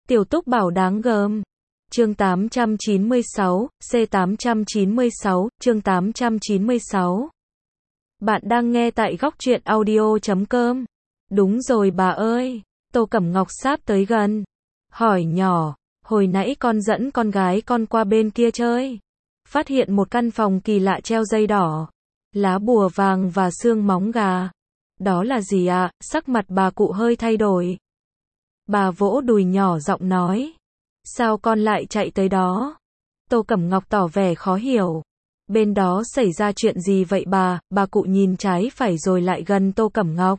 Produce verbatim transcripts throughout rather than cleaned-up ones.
Tiểu Túc Bảo đáng gờm. Chương tám trăm chín mươi sáu, C tám trăm chín mươi sáu, chương tám trăm chín mươi sáu. Bạn đang nghe tại góc truyện audio chấm com. Đúng rồi bà ơi. Tô Cẩm Ngọc sáp tới gần. Hỏi nhỏ, hồi nãy con dẫn con gái con qua bên kia chơi. Phát hiện một căn phòng kỳ lạ treo dây đỏ, lá bùa vàng và xương móng gà. Đó là gì ạ? À? Sắc mặt bà cụ hơi thay đổi. Bà vỗ đùi nhỏ giọng nói. Sao con lại chạy tới đó? Tô Cẩm Ngọc tỏ vẻ khó hiểu. Bên đó xảy ra chuyện gì vậy bà? Bà cụ nhìn trái phải rồi lại gần Tô Cẩm Ngọc.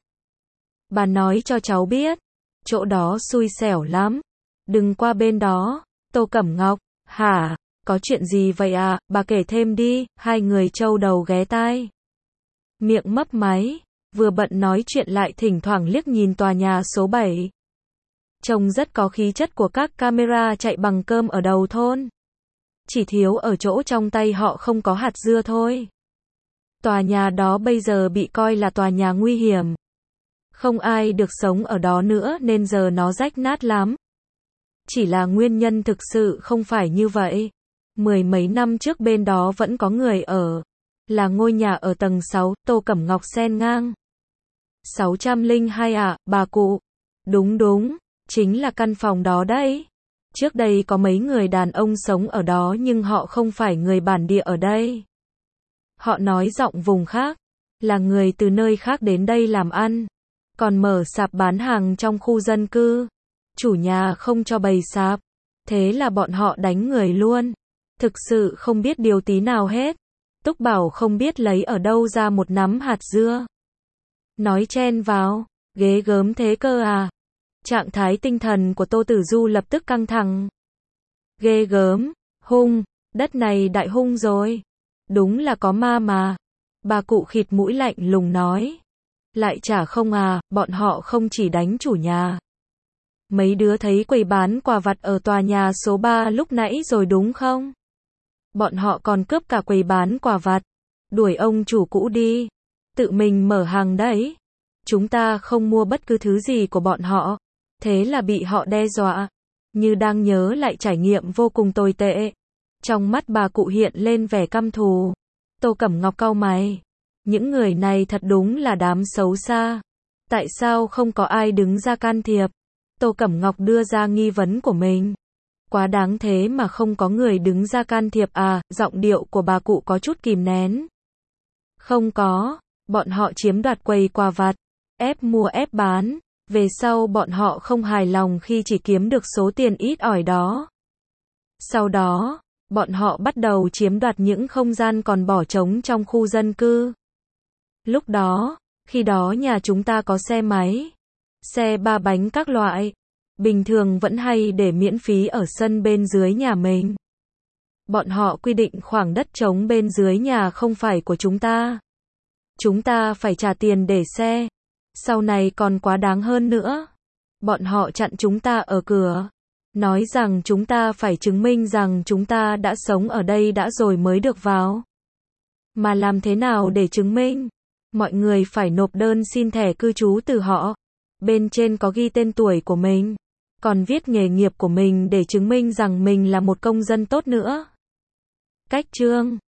Bà nói cho cháu biết. Chỗ đó xui xẻo lắm. Đừng qua bên đó. Tô Cẩm Ngọc. Hả? Có chuyện gì vậy à? Bà kể thêm đi. Hai người trâu đầu ghé tai. Miệng mấp máy. Vừa bận nói chuyện lại thỉnh thoảng liếc nhìn tòa nhà số bảy. Trông rất có khí chất của các camera chạy bằng cơm ở đầu thôn. Chỉ thiếu ở chỗ trong tay họ không có hạt dưa thôi. Tòa nhà đó bây giờ bị coi là tòa nhà nguy hiểm. Không ai được sống ở đó nữa nên giờ nó rách nát lắm. Chỉ là nguyên nhân thực sự không phải như vậy. Mười mấy năm trước bên đó vẫn có người ở. Là ngôi nhà ở tầng sáu, Tô Cẩm Ngọc xen ngang. sáu trăm lẻ hai à, bà cụ? Đúng đúng. Chính là căn phòng đó đấy. Trước đây có mấy người đàn ông sống ở đó nhưng họ không phải người bản địa ở đây. Họ nói giọng vùng khác. Là người từ nơi khác đến đây làm ăn. Còn mở sạp bán hàng trong khu dân cư. Chủ nhà không cho bày sạp. Thế là bọn họ đánh người luôn. Thực sự không biết điều tí nào hết. Túc Bảo không biết lấy ở đâu ra một nắm hạt dưa. Nói chen vào. Ghê gớm thế cơ à. Trạng thái tinh thần của Tô Tử Du lập tức căng thẳng. Ghê gớm, hung, đất này đại hung rồi. Đúng là có ma mà. Bà cụ khịt mũi lạnh lùng nói. Lại chả không à, bọn họ không chỉ đánh chủ nhà. Mấy đứa thấy quầy bán quà vặt ở tòa nhà số ba lúc nãy rồi đúng không? Bọn họ còn cướp cả quầy bán quà vặt. Đuổi ông chủ cũ đi. Tự mình mở hàng đấy. Chúng ta không mua bất cứ thứ gì của bọn họ. Thế là bị họ đe dọa. Như đang nhớ lại trải nghiệm vô cùng tồi tệ. Trong mắt bà cụ hiện lên vẻ căm thù. Tô Cẩm Ngọc cau mày. Những người này thật đúng là đám xấu xa. Tại sao không có ai đứng ra can thiệp? Tô Cẩm Ngọc đưa ra nghi vấn của mình. Quá đáng thế mà không có người đứng ra can thiệp à? Giọng điệu của bà cụ có chút kìm nén. Không có. Bọn họ chiếm đoạt quầy quà vặt. Ép mua ép bán. Về sau bọn họ không hài lòng khi chỉ kiếm được số tiền ít ỏi đó. Sau đó, bọn họ bắt đầu chiếm đoạt những không gian còn bỏ trống trong khu dân cư. Lúc đó, khi đó nhà chúng ta có xe máy, xe ba bánh các loại. Bình thường vẫn hay để miễn phí ở sân bên dưới nhà mình. Bọn họ quy định khoảng đất trống bên dưới nhà không phải của chúng ta. Chúng ta phải trả tiền để xe. Sau này còn quá đáng hơn nữa. Bọn họ chặn chúng ta ở cửa. Nói rằng chúng ta phải chứng minh rằng chúng ta đã sống ở đây đã rồi mới được vào. Mà làm thế nào để chứng minh? Mọi người phải nộp đơn xin thẻ cư trú từ họ. Bên trên có ghi tên tuổi của mình. Còn viết nghề nghiệp của mình để chứng minh rằng mình là một công dân tốt nữa. Cách chương